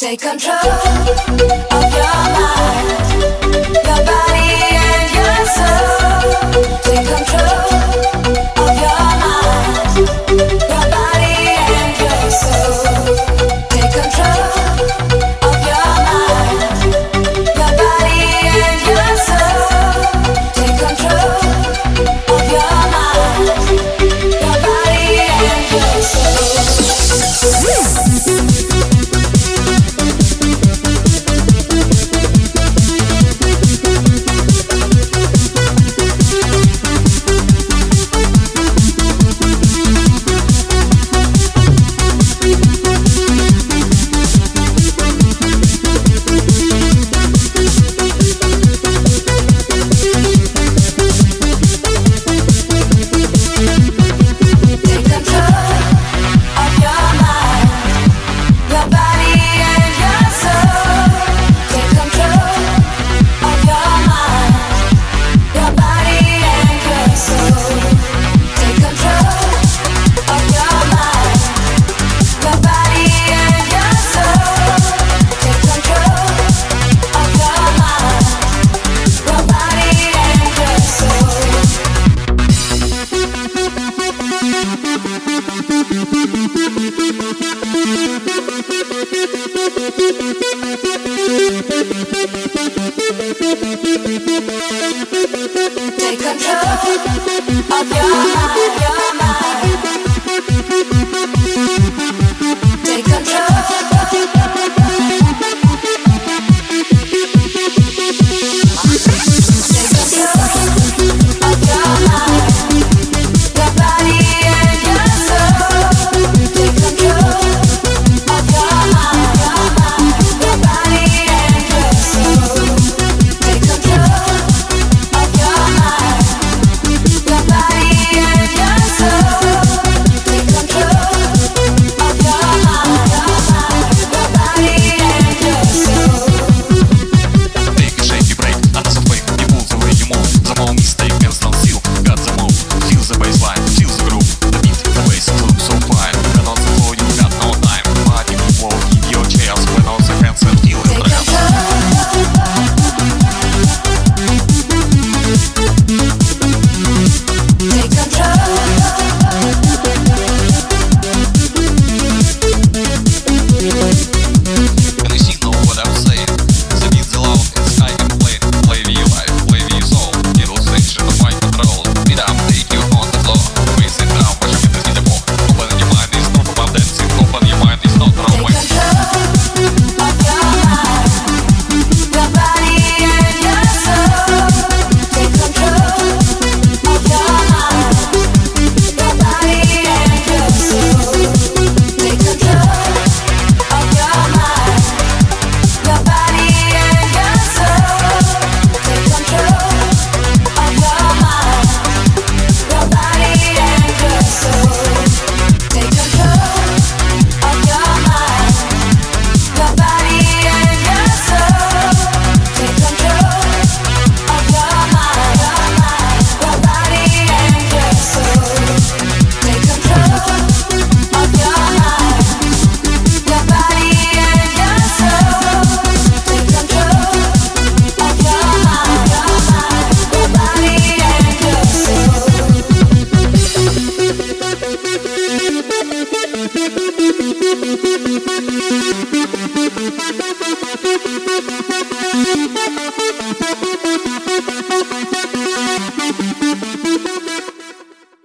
Take control of your mind, your body and your soul. Take control of your mind, your body and your soul. Take control of your mind, your body and your soul. Take control of your mind, your body and your soul. Take control of your mind. Take control. Thank you.